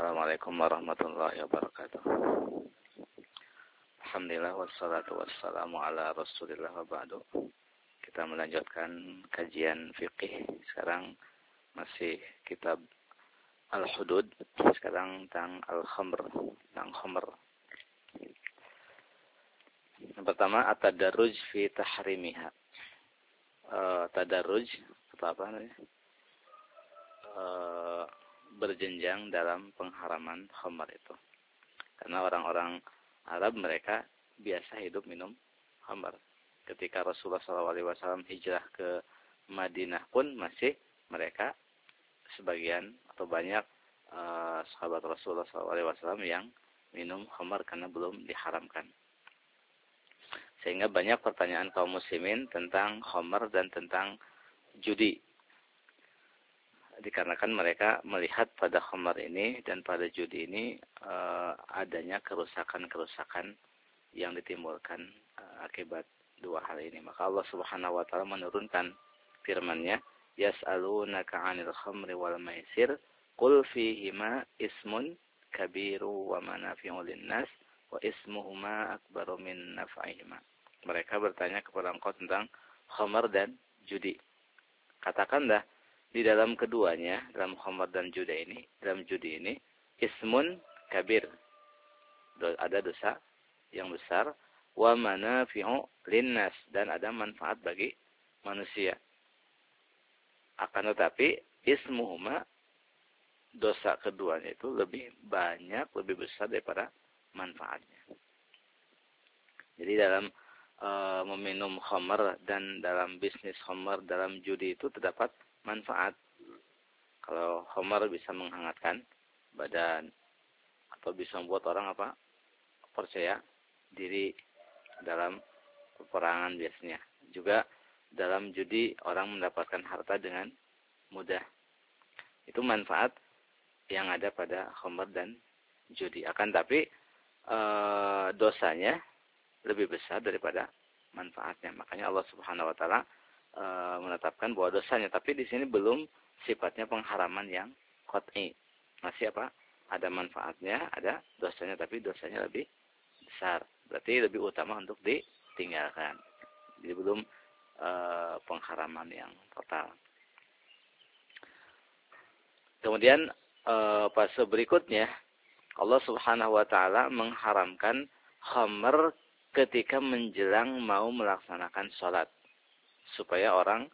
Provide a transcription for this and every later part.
Assalamualaikum warahmatullahi wabarakatuh. Alhamdulillah wassalatu wassalamu ala Rasulillah wa ba'du. Kita melanjutkan kajian fikih. Sekarang masih kitab Al-Hudud. Sekarang tentang Al-Khamr, tentang khamr. Yang pertama at-tadarruj fi tahrimiha. Tadarruj apa namanya? Berjenjang dalam pengharaman khamr itu. Karena orang-orang Arab mereka biasa hidup minum khamr. Ketika Rasulullah SAW hijrah ke Madinah pun masih mereka sebagian atau banyak sahabat Rasulullah SAW yang minum khamr karena belum diharamkan. Sehingga banyak pertanyaan kaum muslimin tentang khamr dan tentang judi. Dikarenakan mereka melihat pada khamr ini dan pada judi ini adanya kerusakan-kerusakan yang ditimbulkan akibat dua hal ini. Maka Allah Subhanahu wa taala menurunkan firman-Nya, "Yas'alunaka 'anil khamri wal maisir, qul fihima ismun kabiru wa manafi'u lin-nas wa ismuhuma akbaru min naf'ihima." Mereka bertanya kepada engkau tentang khamr dan judi. Katakanlah, di dalam keduanya, dalam khamr dan judi ini, ismun kabir. Ada dosa yang besar, wa manafi'u linnas, dan ada manfaat bagi manusia. Akan tetapi ismuhuma, dosa keduanya itu lebih banyak, lebih besar daripada manfaatnya. Jadi dalam meminum khamr dan dalam bisnis khamr, dalam judi itu terdapat manfaat. Kalau khamr bisa menghangatkan badan atau bisa membuat orang percaya diri dalam peperangan biasanya. Juga dalam judi orang mendapatkan harta dengan mudah. Itu manfaat yang ada pada khamr dan judi. Akan tapi dosanya lebih besar daripada manfaatnya. Makanya Allah Subhanahu wa taala menetapkan bahwa dosanya, tapi di sini belum sifatnya pengharaman yang qat'i. Masih ada manfaatnya, ada dosanya, tapi dosanya lebih besar. Berarti lebih utama untuk ditinggalkan. Jadi belum pengharaman yang total. Kemudian fase berikutnya Allah Subhanahu wa taala mengharamkan khamr ketika menjelang mau melaksanakan sholat, supaya orang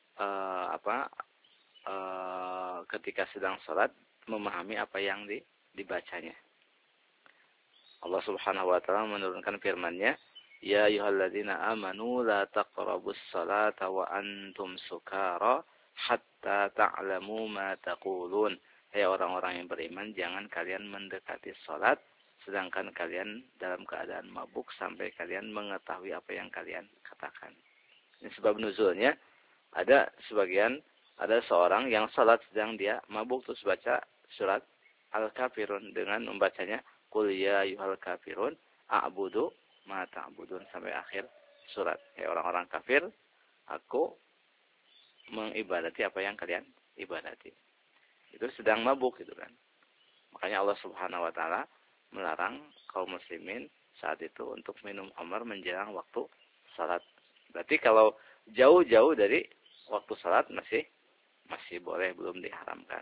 ketika sedang sholat memahami apa yang dibacanya. Allah Subhanahu wa taala menurunkan firman-Nya, "Ya ayyuhalladzina amanu la taqrabus salata wa antum sukara hatta ta'lamu ma taqulun." Hai orang-orang yang beriman, jangan kalian mendekati sholat sedangkan kalian dalam keadaan mabuk sampai kalian mengetahui apa yang kalian katakan. Ini sebab nuzulnya, ada seorang yang salat sedang dia mabuk, terus baca surat Al-Kafirun dengan membacanya Qul ya ayyuhal kafirun a'budu ma ta'budun sampai akhir surat. Ya orang-orang kafir, aku mengibadati apa yang kalian ibadati. Itu sedang mabuk gitu kan. Makanya Allah Subhanahu wa taala melarang kaum muslimin saat itu untuk minum khamr menjelang waktu salat. Berarti kalau jauh-jauh dari waktu salat masih boleh, belum diharamkan.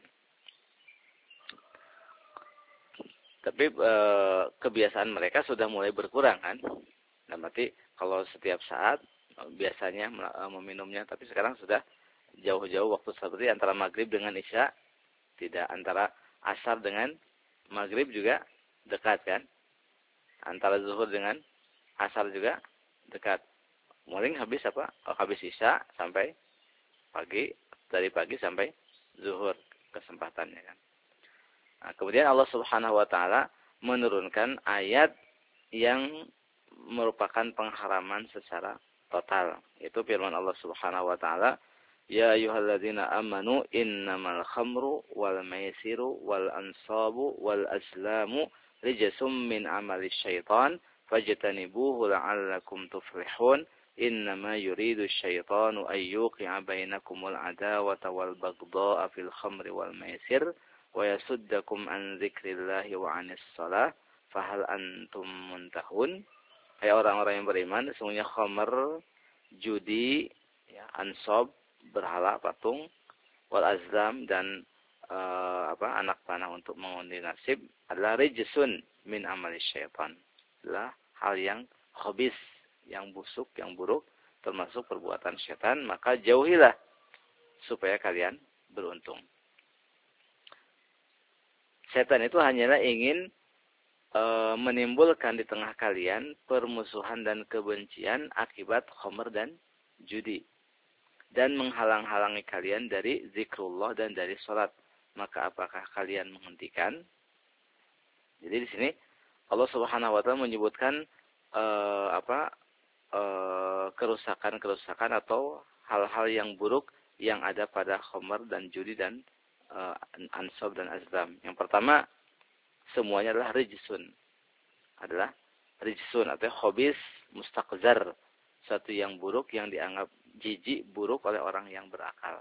Tapi kebiasaan mereka sudah mulai berkurang kan. Nah, berarti kalau setiap saat biasanya meminumnya, tapi sekarang sudah jauh-jauh waktu seperti antara maghrib dengan isya, tidak, antara asar dengan maghrib juga dekat kan. Antara zuhur dengan asar juga dekat. Mulai habis habis isya sampai pagi, dari pagi sampai zuhur kesempatannya kan. Nah, kemudian Allah Subhanahu wa taala menurunkan ayat yang merupakan pengharaman secara total. Itu firman Allah Subhanahu wa taala, "Ya ayyuhalladzina amanu innamal khamru wal maisiru wal ansabu wal azlamu rijsum min amali syaitan fajtanibuhu la'allakum tuflihun. Innama yuridu syaitanu an yuqi'a bainakumul adawata wal baghdha'a fil khamri wal maisir wa yasuddakum an dzikrillahi wa 'anis shalah fahal antum muntahun. Hai orang-orang yang beriman, sesungguhnya khamr, judi, ya, ansab, berhala, patung, wal azlam dan anak panah untuk mengundi nasib adalah rijsun min amali syaitan. Adalah hal yang khabis, yang busuk, yang buruk, termasuk perbuatan syaitan, maka jauhilah supaya kalian beruntung. Setan itu hanyalah ingin menimbulkan di tengah kalian permusuhan dan kebencian akibat khamr dan judi. Dan menghalang-halangi kalian dari zikrullah dan dari salat. Maka apakah kalian menghentikan? Jadi di sini Allah Subhanahu wa taala menyebutkan kerusakan-kerusakan atau hal-hal yang buruk yang ada pada khamr dan judi dan ansab dan azlam. Yang pertama, semuanya adalah rijsun. Adalah rijsun atau khabis mustaqzar, satu yang buruk yang dianggap jijik buruk oleh orang yang berakal.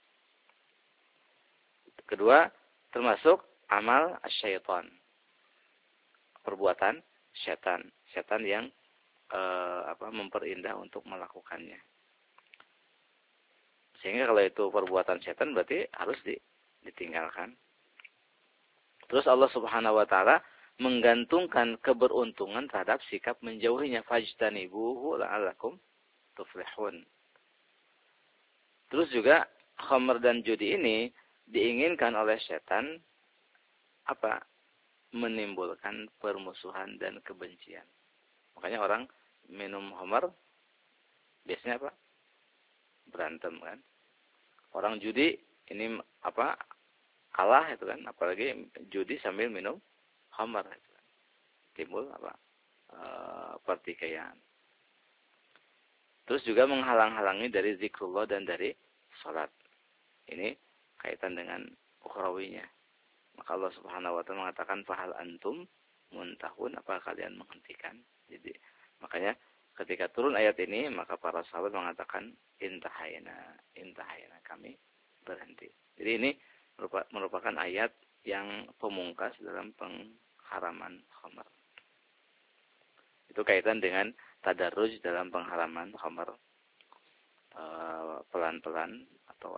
Kedua, termasuk amal syaitan. Perbuatan syaitan. Syaitan yang memperindah untuk melakukannya. Sehingga kalau itu perbuatan syaitan berarti harus ditinggalkan. Terus Allah Subhanahu wa taala menggantungkan keberuntungan terhadap sikap menjauhinya, fajtanibuhu la'allakum tuflihun. Terus juga khamr dan judi ini diinginkan oleh setan menimbulkan permusuhan dan kebencian. Makanya orang minum khamr biasanya berantem kan. Orang judi ini kalah itu kan, apalagi judi sambil minum khamr itu kan. Timbul pertikaian. Terus juga menghalang-halangi dari zikrullah dan dari salat. Ini kaitan dengan ukhrawinya. Maka Allah Subhanahu wa taala mengatakan fahal antum muntahun, apa kalian menghentikan? Jadi makanya ketika turun ayat ini maka para sahabat mengatakan intahayna kami berhenti. Jadi ini merupakan ayat yang pemungkas dalam pengharaman khamr. Itu kaitan dengan tadarruj dalam pengharaman khamr, pelan-pelan atau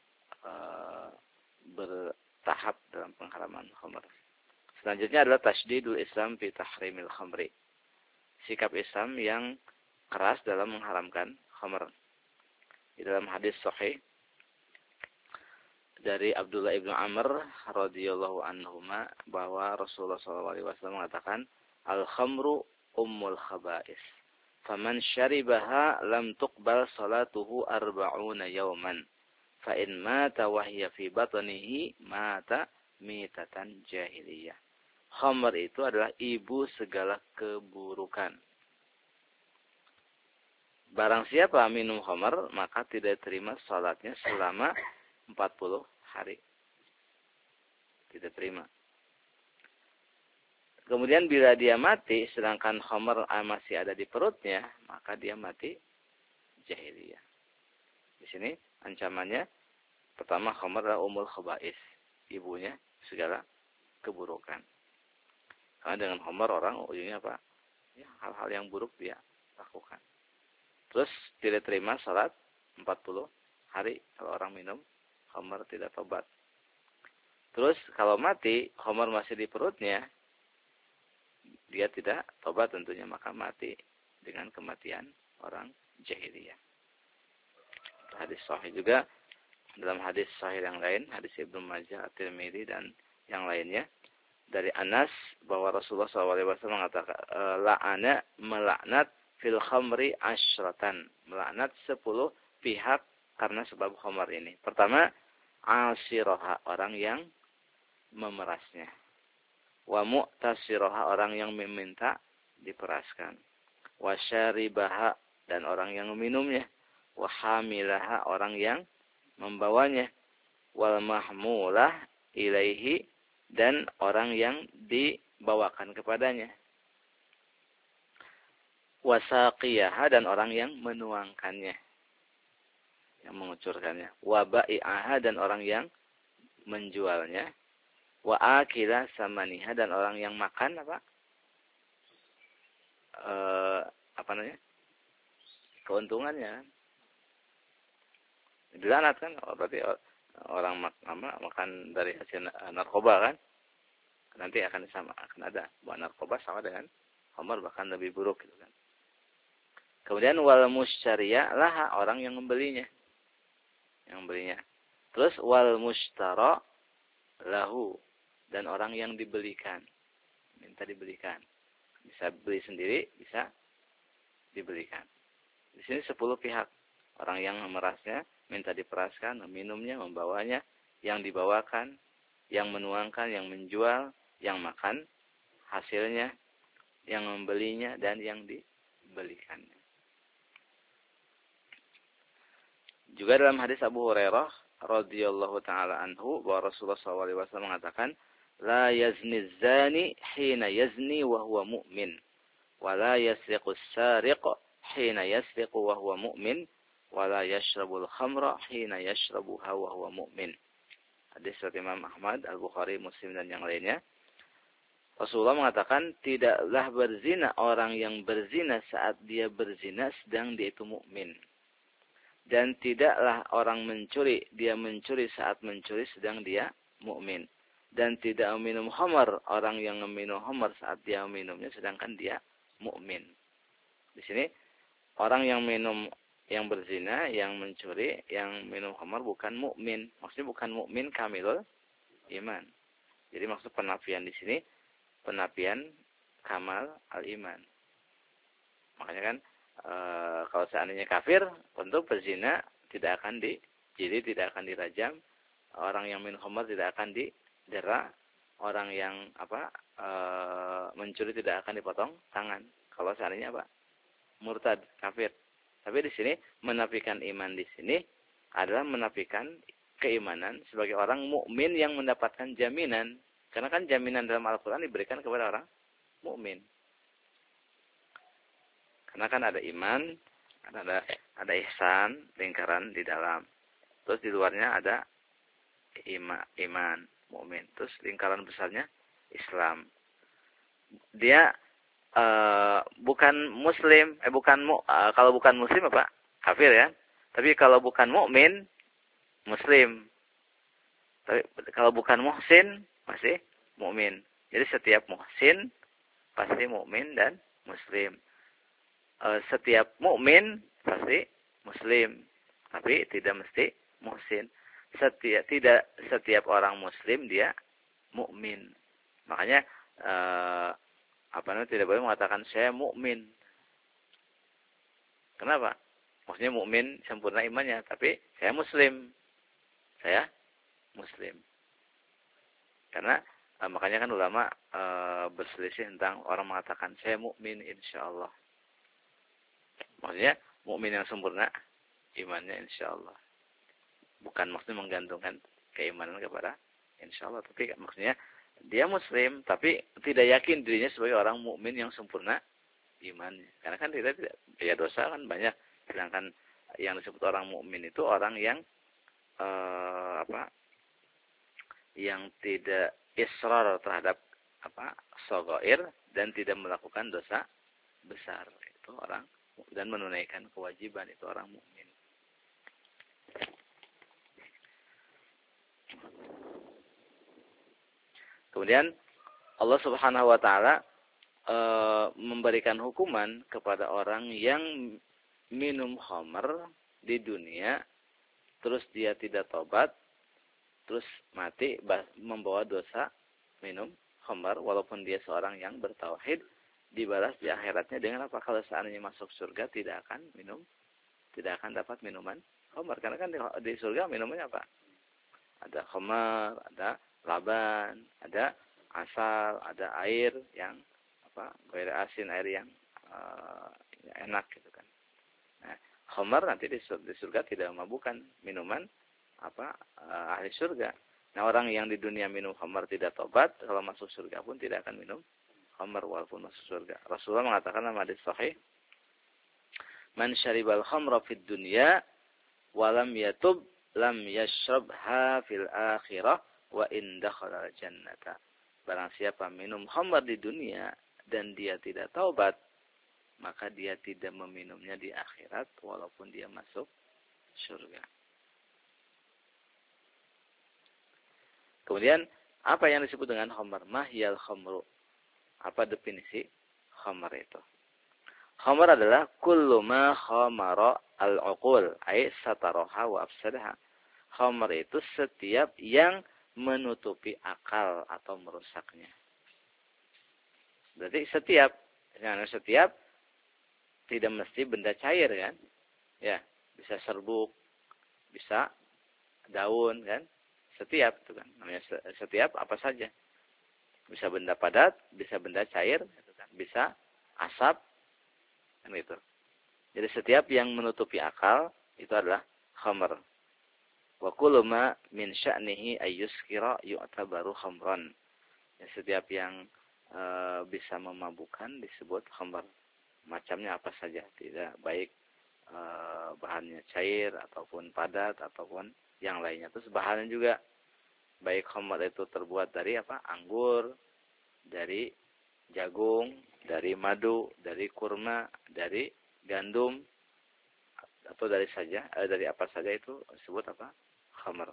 bertahap dalam pengharaman khamr. Selanjutnya adalah tasydidul Islam fi tahrimil khamri. Sikap Islam yang keras dalam mengharamkan khamr. Di dalam hadis sahih dari Abdullah ibnu Amr radhiyallahu anhuma bahwa Rasulullah SAW mengatakan al-khamru ummul khaba'is. Faman syaribaha lam tuqbal salatuhu arba'una yawman. Fa in mata wa hiya fi batnihi mata mitatan jahiliyah. Khamr itu adalah ibu segala keburukan. Barang siapa minum khamr maka tidak terima salatnya selama 40 hari. Tidak terima. Kemudian bila dia mati sedangkan khamr masih ada di perutnya, maka dia mati jahiliyah. Di sini ancamannya pertama, khamr adalah umul khaba'is, ibunya segala keburukan. Karena dengan khamr orang ujungnya ya, hal-hal yang buruk dia lakukan. Terus tidak terima salat 40 hari kalau orang minum khamr tidak tobat. Terus kalau mati khamr masih di perutnya, dia tidak tobat tentunya, maka mati dengan kematian orang jahiliyah. Hadis sahih juga dalam hadis sahih yang lain, hadis Ibnu Majah, At-Tirmidzi dan yang lainnya dari Anas bahwa Rasulullah SAW mengatakan la'ana melaknat fil khamri asyratan, melaknat 10 pihak karena sebab khamr ini. Pertama, asiraha, orang yang memerasnya. Wa mu'tasiraha, orang yang meminta diperaskan. Wa syaribaha, dan orang yang meminumnya. Wa hamilaha, orang yang membawanya. Wal mahmulah ilaihi, dan orang yang dibawakan kepadanya. Wa saqiyaha, dan orang yang menuangkannya, yang mengucurkannya. Wa ba'i'aha, dan orang yang menjualnya. wa akila samaniha, dan orang yang makan apa? Apa namanya? Keuntungannya. Dilanat kan? Berarti orang makan dari hasil narkoba kan? Nanti akan ada bahwa narkoba sama dengan khamar, bahkan lebih buruk gitu kan. Kemudian wal musyariya lah orang yang membelinya. Terus wal mushtara lahu, dan orang yang dibelikan. Minta dibelikan. Bisa beli sendiri, bisa dibelikan. Di sini 10 pihak. Orang yang merasnya, minta diperaskan, meminumnya, membawanya, yang dibawakan, yang menuangkan, yang menjual, yang makan hasilnya, yang membelinya, dan yang dibelikannya. Juga dalam hadis Abu Hurairah radhiyallahu taala anhu bahwa Rasulullah SAW mengatakan, la yazni zani hina yazni wa huwa mu'min, wa la yasriqu as-sariq hina yasriqu wa huwa mu'min, wa la yashrabul khamra hina yashrabuha wa huwa mu'min. Hadis riwayat Imam Ahmad, Al-Bukhari, Muslim, dan yang lainnya. Rasulullah mengatakan, tidaklah berzina orang yang berzina saat dia berzina sedang dia itu mukmin. Dan tidaklah orang mencuri, dia mencuri saat mencuri sedang dia mukmin. Dan tidak meminum khamar orang yang meminum khamar saat dia meminumnya sedangkan dia mukmin. Di sini orang yang minum, yang berzina, yang mencuri, yang minum khamar bukan mukmin. Maksudnya bukan mukmin kamilul iman. Jadi maksud penafian di sini penafian kamal al-iman. Makanya kan kalau seandainya kafir, untuk berzina tidak akan dijilid, tidak akan dirajam. Orang yang minum khamar tidak akan didera. Orang yang mencuri tidak akan dipotong tangan. Kalau seandainya murtad, kafir. Tapi di sini menafikan iman di sini adalah menafikan keimanan sebagai orang mukmin yang mendapatkan jaminan. Karena kan jaminan dalam Al-Quran diberikan kepada orang mukmin. Karena kan ada iman, ada ihsan, lingkaran di dalam. Terus di luarnya ada iman, mukmin. Terus lingkaran besarnya Islam. Dia bukan muslim, kalau bukan muslim apa? Kafir ya. Tapi kalau bukan mukmin, muslim. Tapi kalau bukan muhsin, masih mukmin. Jadi setiap muhsin pasti mukmin dan muslim. Setiap mukmin pasti muslim, tapi tidak mesti muhsin. Setiap orang muslim dia mukmin. Makanya tidak boleh mengatakan saya mukmin. Kenapa? Maksudnya mukmin sempurna imannya, tapi saya muslim. Saya muslim. Karena makanya kan ulama berselisih tentang orang mengatakan saya mukmin insyaallah. Maksudnya mukmin yang sempurna imannya insyaallah. Bukan maksudnya menggantungkan keimanan kepada insyaallah, tapi maksudnya dia muslim tapi tidak yakin dirinya sebagai orang mukmin yang sempurna imannya. Karena kan tidak ya dosa kan banyak. Sedangkan yang disebut orang mukmin itu orang yang yang tidak israr terhadap shaghair dan tidak melakukan dosa besar. Itu orang, dan menunaikan kewajiban, itu orang mukmin. Kemudian Allah Subhanahu wa taala memberikan hukuman kepada orang yang minum khamar di dunia terus dia tidak tobat, terus mati membawa dosa minum khamar walaupun dia seorang yang bertauhid, dibalas di akhiratnya dengan apa? Kalau seandainya masuk surga tidak akan dapat minuman khamar. Karena kan di surga minumannya apa? Ada khamar, ada laban, ada asal, ada air yang air asin, air yang enak gitu kan. Nah, khamar nanti di surga tidak memabukkan, minuman ahli surga. Nah, orang yang di dunia minum khamar tidak tobat, kalau masuk surga pun tidak akan minum khamar walaupun masuk surga. Rasulullah mengatakan dalam hadis sahih, "Man syaribal khamra fid dunya wa lam yatub lam yashrabha fil akhirah wa in dakhala jannata. Barang siapa minum khamr di dunia dan dia tidak taubat, maka dia tidak meminumnya di akhirat walaupun dia masuk surga. Kemudian apa yang disebut dengan khamr? Mahyal khamru. Apa definisi khamr itu? Khamr adalah kullu ma khamara al-uqul, ay sataraha wa afsadaha. Khamr itu setiap yang menutupi akal atau merusaknya. Berarti setiap tidak mesti benda cair kan? Ya, bisa serbuk, bisa daun kan? Setiap itu kan. Namanya setiap apa saja. Bisa benda padat, bisa benda cair, gitu kan? Bisa asap, kan itu. Jadi setiap yang menutupi akal itu adalah khamr. Wa kullu ma min sya'nihi ayyuskira yu'tabaru khamran. Ya, setiap yang bisa memabukkan disebut khamr. Macamnya apa saja, tidak baik bahannya cair ataupun padat ataupun yang lainnya. Terus bahannya juga baik khamr itu terbuat dari apa? Anggur, dari jagung, dari madu, dari kurma, dari gandum, atau dari apa saja itu disebut apa? Khamr.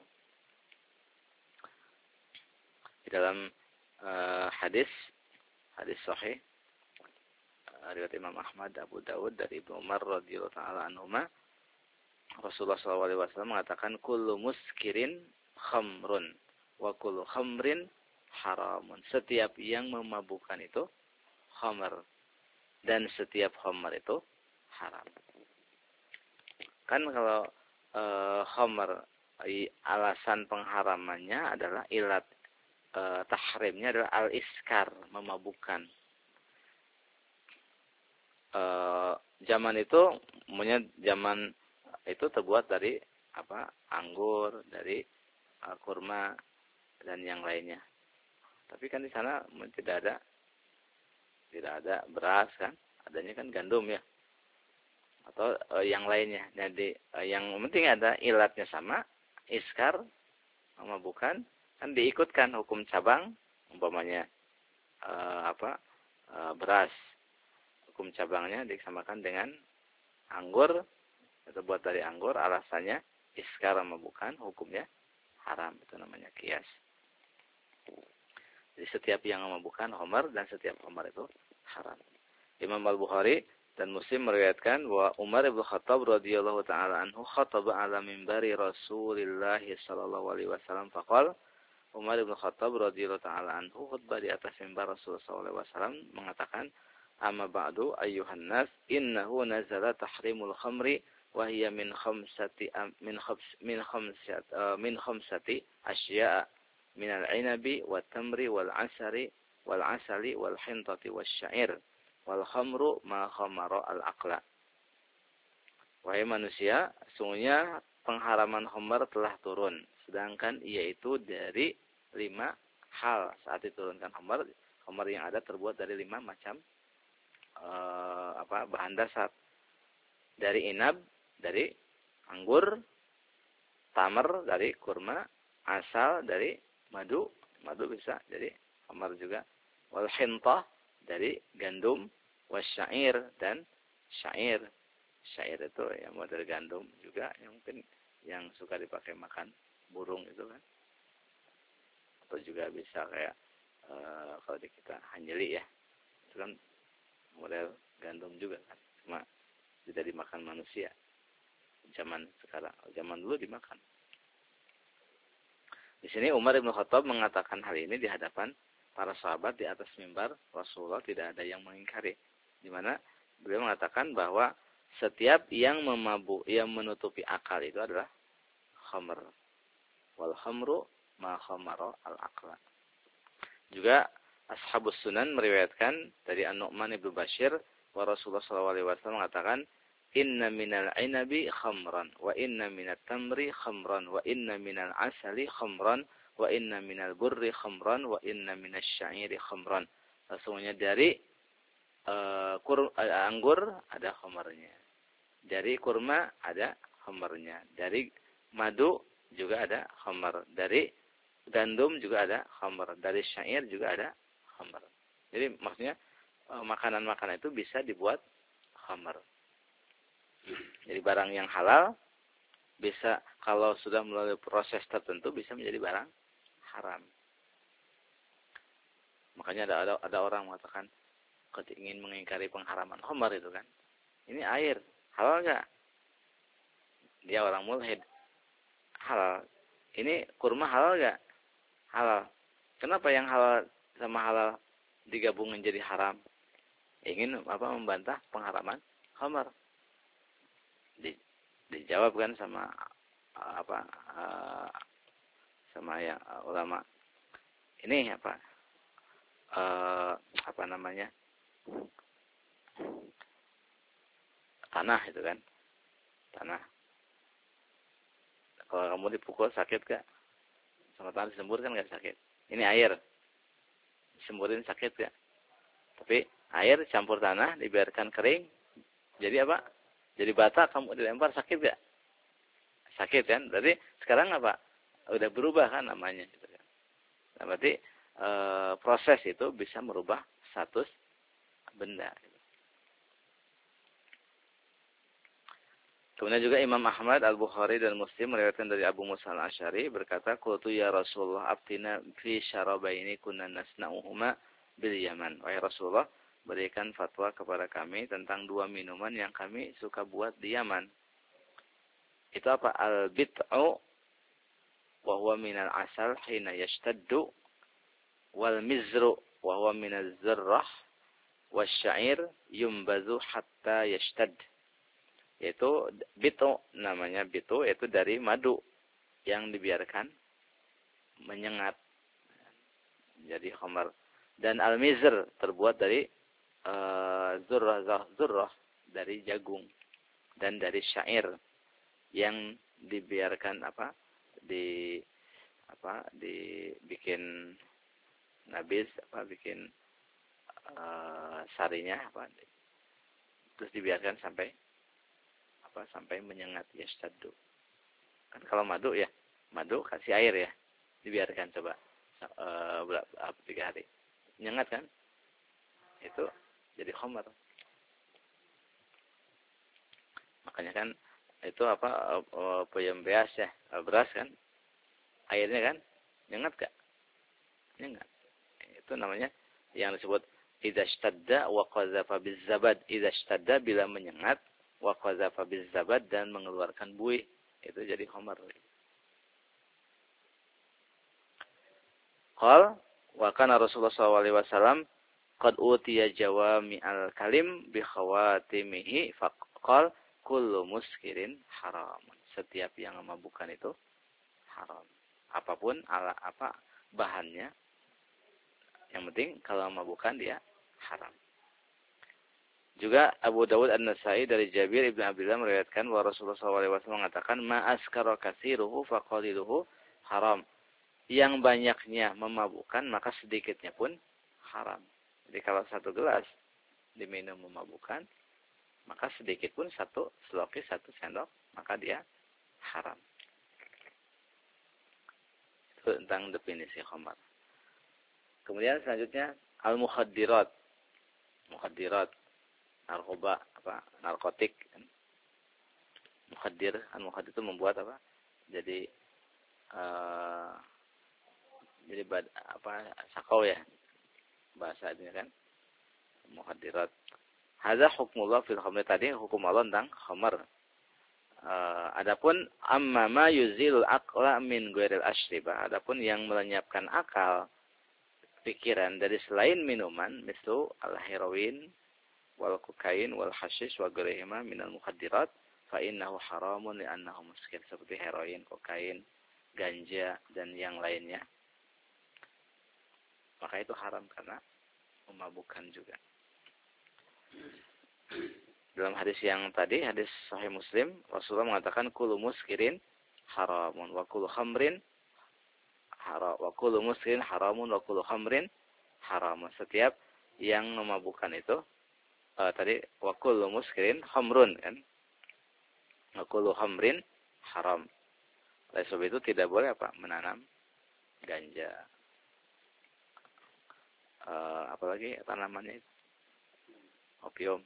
Di dalam hadis sahih riwayat Imam Ahmad, Abu Dawud dari Ibnu Umar radhiyallahu taala anhuma, Rasulullah SAW mengatakan kullu muskirin khamrun wa kullu khamrin haramun. Setiap yang memabukkan itu khamr dan setiap khamr itu haram. Kan kalau khamr alasan pengharamannya adalah ilat tahrimnya adalah al-iskar, memabukkan. Zaman itu zaman itu terbuat dari apa? Anggur, dari kurma dan yang lainnya. Tapi kan di sana tidak ada beras kan? Adanya kan gandum ya. Atau yang lainnya. Jadi yang penting ada ilatnya sama, iskar, memabukkan, kan diikutkan hukum cabang, umpamanya beras. Hukum cabangnya disamakan dengan anggur, terbuat dari anggur, alasannya iskar memabukkan, hukumnya haram, itu namanya qiyas. Jadi setiap yang memabukkan khamr dan setiap khamr itu haram. Imam Al-Bukhari dan Muslim meriwayatkan bahwa Umar bin Khattab radhiyallahu taala anhu khataba ala minbari Rasulillah sallallahu alaihi wasallam faqala, Umar bin Khattab radhiyallahu taala anhu khutbah di atas mimbar Rasulullah sallallahu alaihi wasallam mengatakan, amma ba'du ayyuhan nas innahu nazala tahrimul khamri wa hiya min khamsati asya'a min al-'inabi wat tamri wal 'asari wal hintati wasya'ir wal khamru ma khamara al-aqla. Wahai manusia, sungguhnya pengharaman khamr telah turun, sedangkan yaitu dari 5 hal. Saat diturunkan khamr yang ada terbuat dari 5 macam bahan dasar. Dari inab, dari anggur, tamar dari kurma, asal dari madu bisa jadi khamr juga. Wal hintah dari gandum, wasyair dan syair. Syair itu yang model gandum juga, yang mungkin yang suka dipakai makan burung itu kan. Atau juga bisa kayak kalau di kita hanjeli ya. Itu kan model gandum juga kan. Cuma tidak dimakan manusia. Zaman sekarang, zaman dulu dimakan. Di sini Umar bin Khattab mengatakan hal ini di hadapan para sahabat di atas mimbar Rasulullah, tidak ada yang mengingkari. Di mana beliau mengatakan bahwa setiap yang menutupi akal itu adalah khamr. Wal khamru ma khamara al-aqla. Juga Ashabus Sunan meriwayatkan dari An-Nu'man ibnu Bashir wa Rasulullah SAW mengatakan, inna minal inabi khamran wa inna minat tamri khamran wa inna minal asali khamran wa inna minal burri khamran wa inna minas syairi khamran. Sesungguhnya dari anggur ada khamrnya. Dari kurma ada khamrnya. Dari madu juga ada khamr. Dari gandum juga ada khamr, dari syair juga ada khamr. Jadi maksudnya makanan-makanan itu bisa dibuat khamr. Jadi barang yang halal bisa kalau sudah melalui proses tertentu bisa menjadi barang haram. Makanya ada orang mengatakan ingin mengingkari pengharaman khamr itu kan. Ini air, halal enggak? Dia orang mulhid. Halal. Ini kurma halal enggak? Halal. Kenapa yang halal sama halal digabungin jadi haram? Ingin membantah pengharaman khamr. Dijawab kan sama sama yang ulama. Ini namanya? Tanah itu kan. Tanah. Kalau kamu dipukul sakit gak? Sama tanah disembur kan gak sakit. Ini air. Disemburin sakit gak? Tapi air campur tanah dibiarkan kering. Jadi apa? Jadi bata kamu dilempar sakit gak? Sakit kan? Berarti sekarang apa? Udah berubah kan namanya. Gitu kan. Nah, berarti proses itu bisa merubah status benda. Kemudian juga Imam Ahmad, Al-Bukhari dan Muslim meriwayatkan dari Abu Musa Al-Asy'ari berkata, "Qultu ya Rasulullah aftina fi syarabaini kunna nasna'uhuma bil Yaman." Wahai Rasulullah, berikan fatwa kepada kami tentang dua minuman yang kami suka buat di Yaman. Itu apa? Al-bit'u wa huwa minal asal hina yashtaddu wal mizru wa huwa minaz zarrah wasyair yumbazu hatta yashtad. Yaitu bitu, namanya bitu, yaitu dari madu yang dibiarkan menyengat jadi khamar. Dan al-mizr terbuat dari zurrah dari jagung dan dari syair yang dibiarkan dibikin nabis bikin sarinya terus dibiarkan sampai menyengat yashtaddu. Kan kalau madu kasih air ya, dibiarkan coba 3 hari. Menyengat kan? Itu jadi khamar. Makanya kan itu peyem beas ya, beras kan? Airnya kan nyengat gak? Nyengat. Itu namanya yang disebut idza ishtadda wa qazafa bizabad. Idza ishtadda bila menyengat, wa qazafa bizabad dan mengeluarkan buih, itu jadi khamar. Qal wa kana Rasulullah sallallahu alaihi wasallam qad utiya jawami'al kalim bi khawatimihi faqal kullu muskirin haram. Setiap yang memabukkan itu haram. Apapun bahannya, yang penting kalau memabukkan dia haram. Juga Abu Dawud An-Nasai dari Jabir ibn Abdullah meriwayatkan bahwa Rasulullah SAW mengatakan ma'askara katsiruhu faqaliluhu haram. Yang banyaknya memabukkan maka sedikitnya pun haram. Jadi kalau 1 gelas diminum memabukkan, maka sedikit pun 1 seloki 1 sendok maka dia haram. Itu tentang definisi khamar. Kemudian selanjutnya al-mukhaddirat. Mukhaddirat narkoba narkotik. Mukhadir itu membuat jadi sakau ya bahasa ini kan, mukhadirat. Hadza hukmullah fil khamr, tadi hukum Allah tentang khamar. Adapun amma ma yuzilul aqla min ghairil ashribah, adapun yang melenyapkan akal pikiran dari selain minuman, misal al-heroin wal kokain wal hashish wa ghairihima minal mukhaddirat fa innahu haramun li'annahu muskir, seperti heroin, kokain, ganja dan yang lainnya. Maka itu haram karena memabukkan juga. Dalam hadis yang tadi, hadis Sahih Muslim, Rasulullah mengatakan kullu muskirin haramun wa kullu khamrin haram wa kullu muskirin haramun wa kullu khamrin haramun. Setiap yang memabukkan itu tadi wa kullu muskirin khamrun kan. Wa kullu khamrin haram. Oleh sebab itu tidak boleh menanam ganja, apalagi tanamannya opium,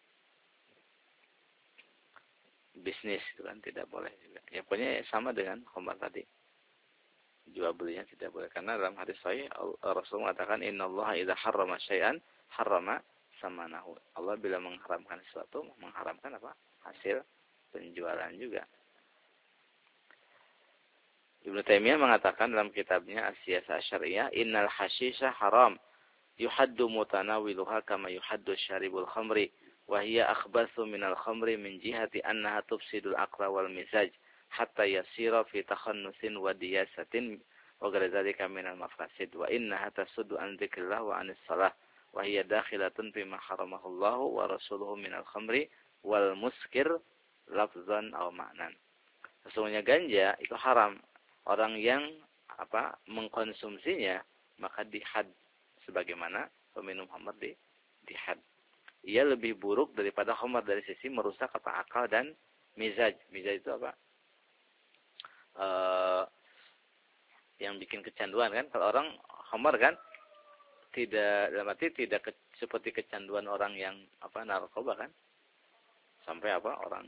bisnis itu kan tidak boleh juga. Ya pokoknya sama dengan khamar tadi. Jual belinya tidak boleh karena dalam hadis sahih Rasul mengatakan innallaha idza harrama syai'an harrama samanahu. Allah bila mengharamkan sesuatu mengharamkan apa? Hasil penjualan juga. Ibnu Taimiyah mengatakan dalam kitabnya As-Siyasah Syariah, innal hashisha haram yuhaddu mutanawiluha kama yuhaddu syaribul khamri wa hiya akhbathu minal khamri min jihati annaha tufsidul aqla wal mizaj hatta yasira fi takhannusin wa diyasatin wa ghadzalika minal mafasid wa innaha tasuddu an dzikrillah wa anis shalah wa hiya dakhilatun fima haramahullahu wa rasuluhu minal khamri wal muskir lafzan aw ma'nan. Sesungguhnya ganja itu haram. Orang yang mengkonsumsinya maka dihad sebagaimana peminum khamar dihad. Ia lebih buruk daripada khamar dari sisi merusak akal dan mizaj. Mizaj itu apa? Yang bikin kecanduan kan? Kalau orang khamar kan tidak dalam arti tidak seperti kecanduan orang yang narkoba kan? Sampai orang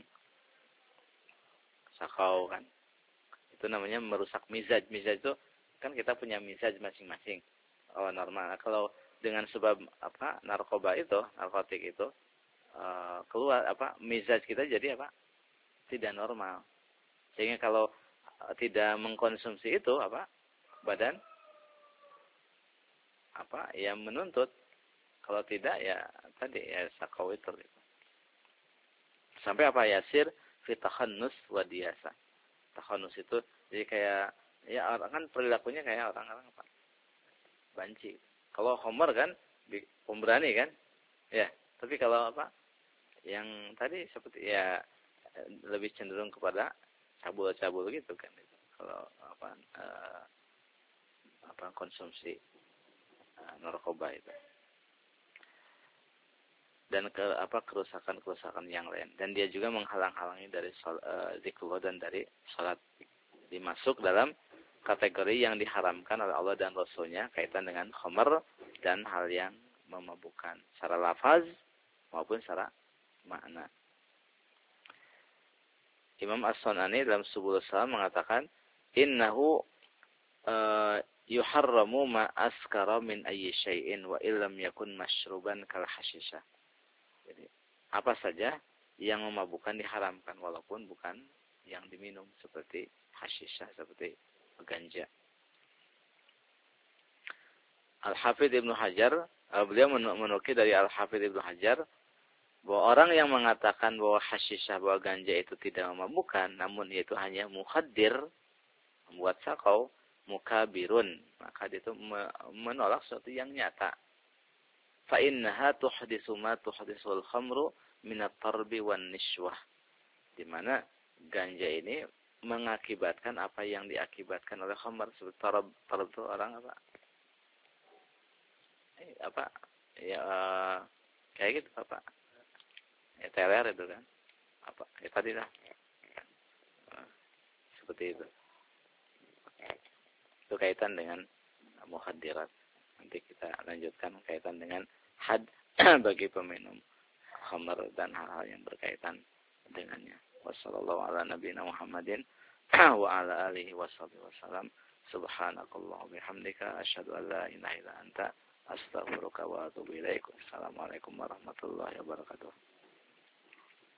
sakau kan? Itu namanya merusak mizaj. Mizaj itu kan kita punya mizaj masing-masing. Normal. Nah, kalau dengan sebab narkoba itu, narkotik itu keluar mizaj kita jadi tidak normal. Sehingga kalau tidak mengkonsumsi itu badan yang menuntut. Kalau tidak ya tadi ya sakau itu gitu. Sampai yasir fi takhannus wa diyasa. Takhannus itu jadi kayak ya orang kan perilakunya kayak orang-orang banci. Kalau khamar kan pemberani kan? Ya, tapi kalau yang tadi seperti ya lebih cenderung kepada cabul-cabul gitu kan itu. Kalau konsumsi narkoba itu. Dan kerusakan-kerusakan yang lain. Dan dia juga menghalang-halangi dari zikrullah dan dari salat. Dimasuk dalam kategori yang diharamkan oleh Allah dan Rasulnya kaitan dengan khamar dan hal yang memabukkan. Secara lafaz maupun secara makna. Imam As-Sunani dalam Subul Salam mengatakan, innahu yuharramu ma askara min ayyi syai'in wa illam yakun mashruban kal hashisha. Jadi, apa saja yang memabukkan diharamkan walaupun bukan yang diminum seperti hashisha, seperti ganja. Al-Hafidz Ibnu Hajar, beliau menukil dari Al-Hafidz Ibnu Hajar bahwa orang yang mengatakan bahwa hashisha, bahwa ganja itu tidak memabukkan, namun itu hanya mukhaddir, membuat sakau, mukabirun, maka dia itu menolak sesuatu yang nyata. Fa innaha tuhdisu ma tuhdisul khamru min at-tarbi wan nishwah. Di mana ganja ini mengakibatkan apa yang diakibatkan oleh khamar. Seperti tarab itu orang kayak gitu ya teler itu kan ya tadi lah seperti itu kaitan dengan muhaddirat. Nanti kita lanjutkan kaitan dengan had bagi peminum khamar dan hal-hal yang berkaitan dengannya. Wassallallahu ala nabiyina Muhammadin wa ala alihi wasallam. Subhanakallah bihamdika asyhadu an la ilaha illa anta astaghfiruka wa atubu ilaik. Assalamualaikum warahmatullahi wabarakatuh.